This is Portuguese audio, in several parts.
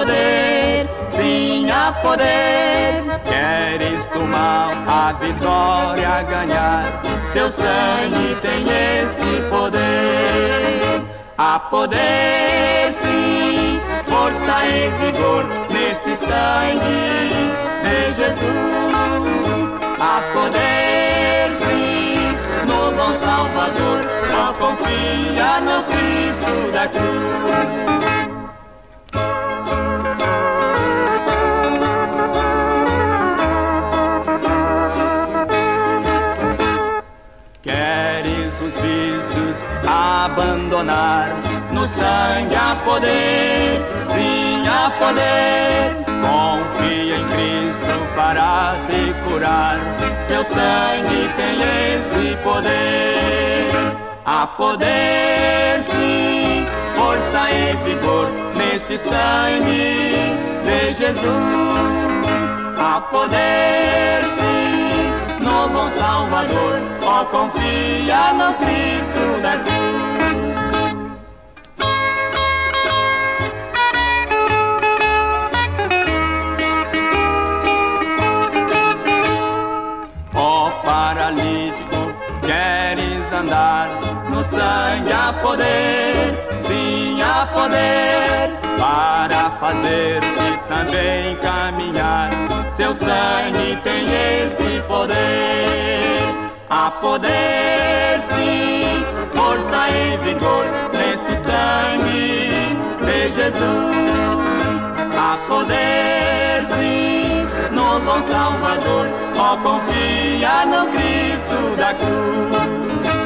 poder, sim, há poder. Queres tu mal a vitória ganhar, seu sangue tem este poder. Há poder, sim, força e vigor nesse sangue de Jesus. Há poder, sim, no bom Salvador, só confia no Cristo da cruz. Queres os vícios abandonar, no sangue há poder, sim, há poder. Confia em Cristo para te curar, seu sangue tem esse poder. Há poder, sim, força e vigor nesse sangue de Jesus. Há poder, sim, no bom Salvador, ó, confia no Cristo da cruz. Ó paralítico, queres andar, no sangue há poder, sim, há poder, para fazer-te também caminhar, seu sangue tem esse poder. Há poder, sim, força e vigor nesse sangue de Jesus. Há poder, sim, no bom Salvador, ó, confia no Cristo da cruz.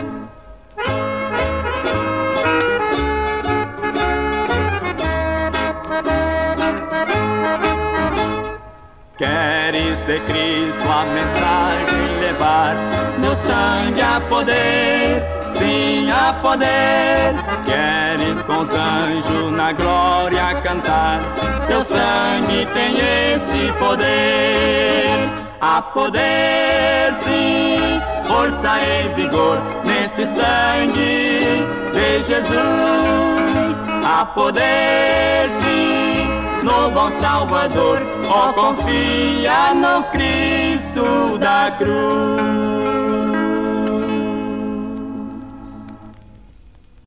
Queres de Cristo a mensagem levar, no sangue há poder, sim, há poder. Queres com os anjos na glória cantar, teu sangue tem esse poder. Há poder, sim, força e vigor nesse sangue de Jesus. Há poder, sim, no bom Salvador, ó, confia no Cristo da cruz.